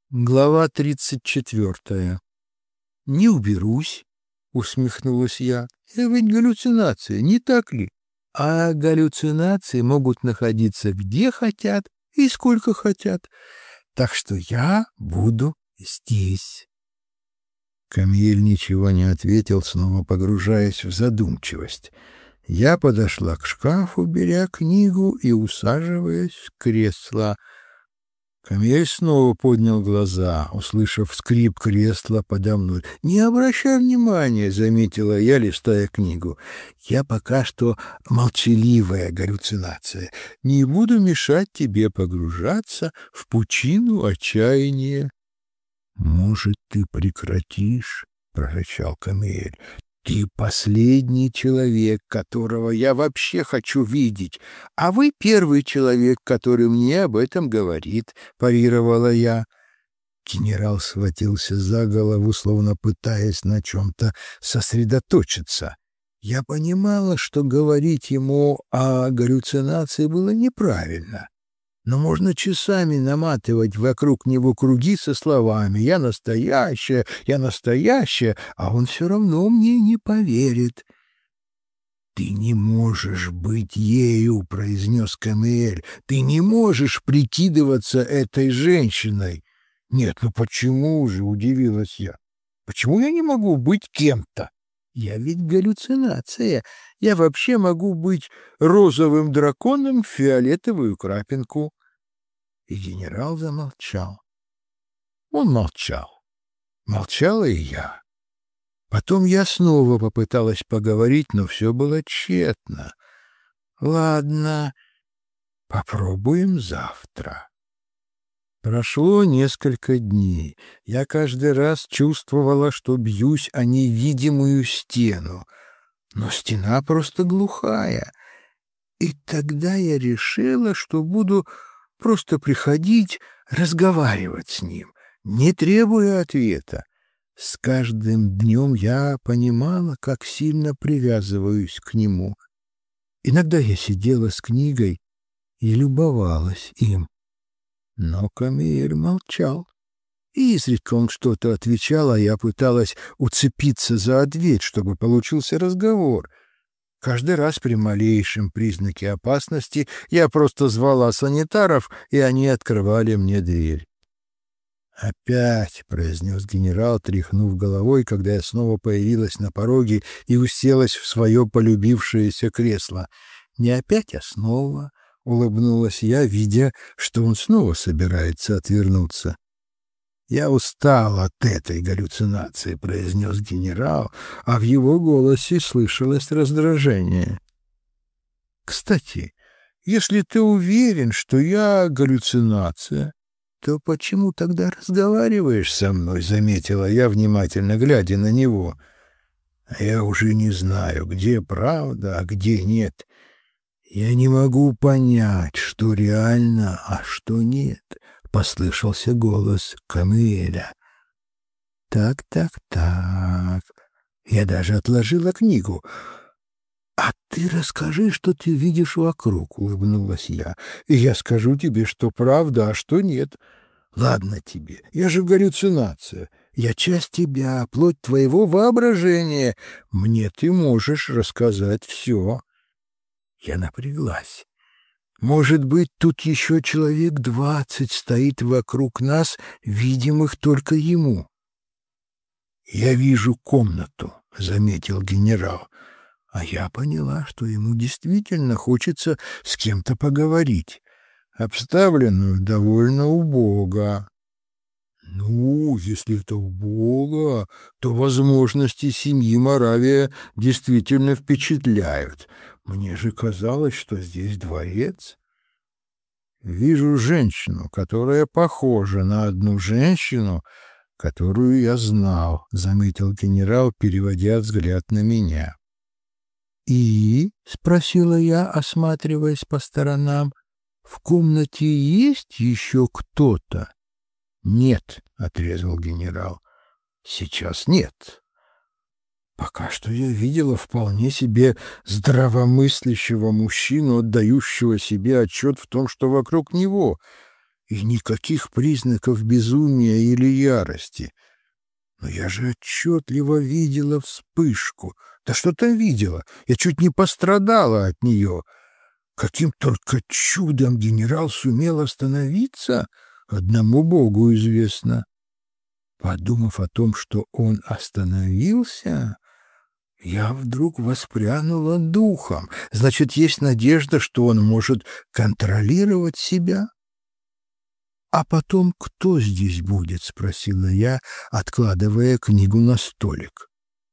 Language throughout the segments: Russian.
Глава 34. «Не уберусь», — усмехнулась я. «Это ведь галлюцинация, не так ли? А галлюцинации могут находиться где хотят и сколько хотят. Так что я буду здесь». Камиль ничего не ответил, снова погружаясь в задумчивость. Я подошла к шкафу, беря книгу и усаживаясь в кресло. Камиль снова поднял глаза, услышав скрип кресла подо мной. «Не обращай внимания», — заметила я, листая книгу. «Я пока что молчаливая галлюцинация. Не буду мешать тебе погружаться в пучину отчаяния». «Может, ты прекратишь?» — прорычал Камиль. «Ты последний человек, которого я вообще хочу видеть, а вы первый человек, который мне об этом говорит», — парировала я. Генерал схватился за голову, словно пытаясь на чем-то сосредоточиться. Я понимала, что говорить ему о галлюцинации было неправильно. Но можно часами наматывать вокруг него круги со словами я настоящая, а он все равно мне не поверит». «Ты не можешь быть ею», — произнес Камиэль. «Ты не можешь прикидываться этой женщиной». «Нет, ну почему же?» — удивилась я. «Почему я не могу быть кем-то? Я ведь галлюцинация. Я вообще могу быть розовым драконом в фиолетовую крапинку». И генерал замолчал. Он молчал. Молчала и я. Потом я снова попыталась поговорить, но все было тщетно. «Ладно, попробуем завтра». Прошло несколько дней. Я каждый раз чувствовала, что бьюсь о невидимую стену. Но стена просто глухая. И тогда я решила, что буду просто приходить, разговаривать с ним, не требуя ответа. С каждым днем я понимала, как сильно привязываюсь к нему. Иногда я сидела с книгой и любовалась им. Но Камиль молчал. И изредка он что-то отвечал, а я пыталась уцепиться за ответ, чтобы получился разговор. Каждый раз при малейшем признаке опасности я просто звала санитаров, и они открывали мне дверь. «Опять», — произнес генерал, тряхнув головой, когда я снова появилась на пороге и уселась в свое полюбившееся кресло. «Не опять, а снова», — улыбнулась я, видя, что он снова собирается отвернуться. «Я устал от этой галлюцинации», — произнес генерал, а в его голосе слышалось раздражение. «Кстати, если ты уверен, что я галлюцинация, то почему тогда разговариваешь со мной?» — заметила я, внимательно глядя на него. «А я уже не знаю, где правда, а где нет. Я не могу понять, что реально, а что нет», — послышался голос Камиэля. «Так. Я даже отложила книгу. «А ты расскажи, что ты видишь вокруг», — улыбнулась я, «и я скажу тебе, что правда, а что нет. Ладно тебе, я же галлюцинация. Я часть тебя, плоть твоего воображения. Мне ты можешь рассказать все». Я напряглась. Может быть, тут еще человек 20 стоит вокруг нас, видимых только ему. «Я вижу комнату», — заметил генерал. А я поняла, что ему действительно хочется с кем-то поговорить, обставленную довольно убого. Ну, если это убого, то возможности семьи Моравия действительно впечатляют. Мне же казалось, что здесь дворец. Вижу женщину, которая похожа на одну женщину, которую я знал, — заметил генерал, переводя взгляд на меня. «И?» — спросила я, осматриваясь по сторонам. «В комнате есть еще кто-то?» «Нет», — отрезал генерал. «Сейчас нет. Пока что я видела вполне себе здравомыслящего мужчину, отдающего себе отчет в том, что вокруг него. и никаких признаков безумия или ярости. Но я же отчетливо видела вспышку. Да что там видела? Я чуть не пострадала от нее. Каким только чудом генерал сумел остановиться, одному Богу известно. Подумав о том, что он остановился, я вдруг воспрянула духом. Значит, есть надежда, что он может контролировать себя. «А потом кто здесь будет?» — спросила я, откладывая книгу на столик.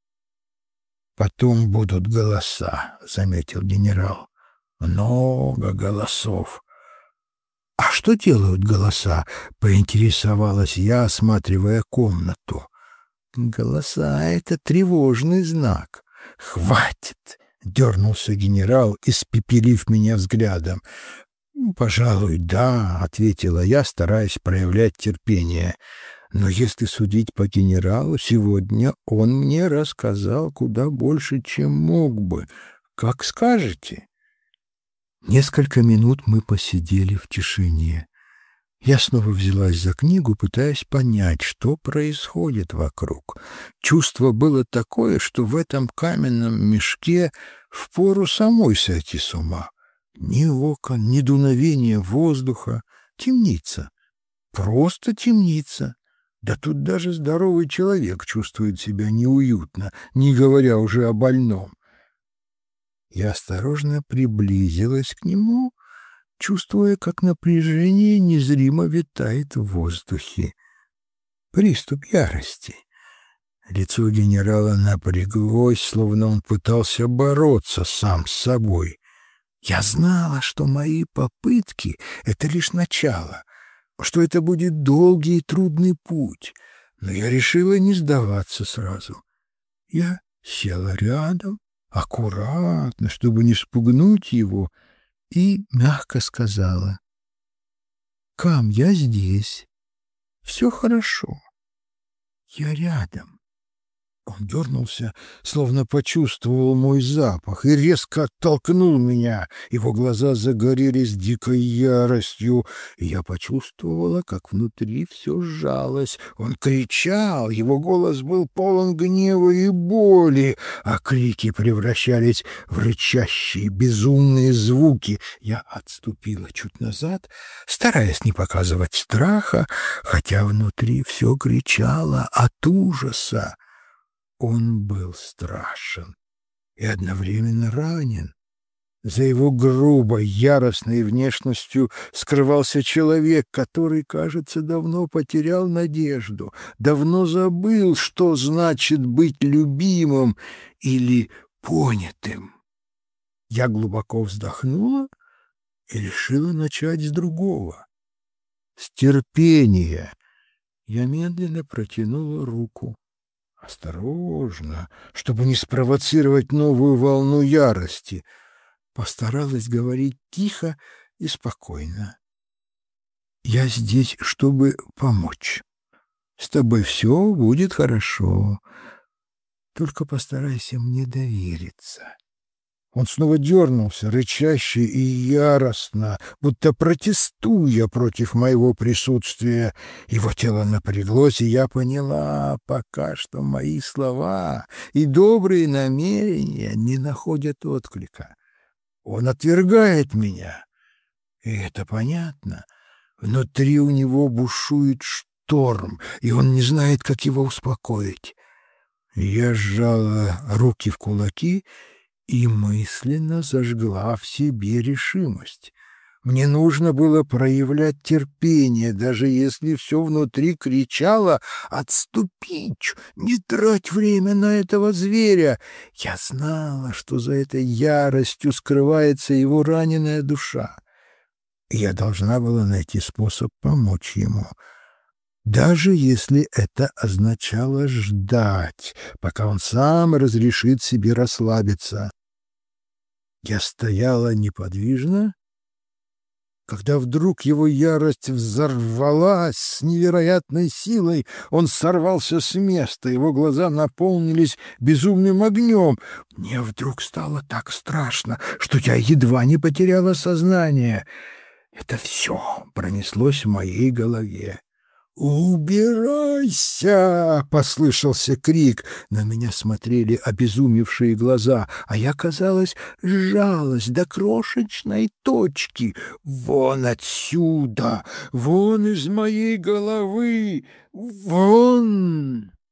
«Потом будут голоса», — заметил генерал. «Много голосов». «А что делают голоса?» — поинтересовалась я, осматривая комнату. «Голоса — это тревожный знак». «Хватит!» — дернулся генерал, испепелив меня взглядом. «Пожалуй, да», — ответила я, стараясь проявлять терпение. «Но если судить по генералу, сегодня он мне рассказал куда больше, чем мог бы. Как скажете». Несколько минут мы посидели в тишине. Я снова взялась за книгу, пытаясь понять, что происходит вокруг. Чувство было такое, что в этом каменном мешке впору самой сойти с ума. Ни окон, ни дуновения воздуха. Темница. Просто темница. Да тут даже здоровый человек чувствует себя неуютно, не говоря уже о больном. Я осторожно приблизилась к нему, чувствуя, как напряжение незримо витает в воздухе. Приступ ярости. Лицо генерала напряглось, словно он пытался бороться сам с собой. Я знала, что мои попытки — это лишь начало, что это будет долгий и трудный путь, но я решила не сдаваться сразу. Я села рядом, аккуратно, чтобы не спугнуть его, и мягко сказала: «Кам, я здесь. Все хорошо. Я рядом». Он дернулся, словно почувствовал мой запах, и резко оттолкнул меня. Его глаза загорелись дикой яростью, и я почувствовала, как внутри все сжалось. Он кричал, его голос был полон гнева и боли, а крики превращались в рычащие, безумные звуки. Я отступила чуть назад, стараясь не показывать страха, хотя внутри все кричало от ужаса. Он был страшен и одновременно ранен. За его грубой, яростной внешностью скрывался человек, который, кажется, давно потерял надежду, давно забыл, что значит быть любимым или понятым. Я глубоко вздохнула и решила начать с другого, с терпения. Я медленно протянула руку. Осторожно, чтобы не спровоцировать новую волну ярости. Постаралась говорить тихо и спокойно. «Я здесь, чтобы помочь. С тобой все будет хорошо. Только постарайся мне довериться». Он снова дернулся, рычаще и яростно, будто протестуя против моего присутствия. Его тело напряглось, и я поняла пока, что мои слова и добрые намерения не находят отклика. Он отвергает меня, и это понятно. Внутри у него бушует шторм, и он не знает, как его успокоить. Я сжала руки в кулаки и мысленно зажгла в себе решимость. Мне нужно было проявлять терпение, даже если все внутри кричало «Отступить! Не трать время на этого зверя!» Я знала, что за этой яростью скрывается его раненая душа. Я должна была найти способ помочь ему, даже если это означало ждать, пока он сам разрешит себе расслабиться. Я стояла неподвижно, когда вдруг его ярость взорвалась с невероятной силой. Он сорвался с места, его глаза наполнились безумным огнем. Мне вдруг стало так страшно, что я едва не потеряла сознание. Это все пронеслось в моей голове. «Убирайся!» — послышался крик. На меня смотрели обезумевшие глаза, а я, казалось, сжалась до крошечной точки. «Вон отсюда! Вон из моей головы! Вон!»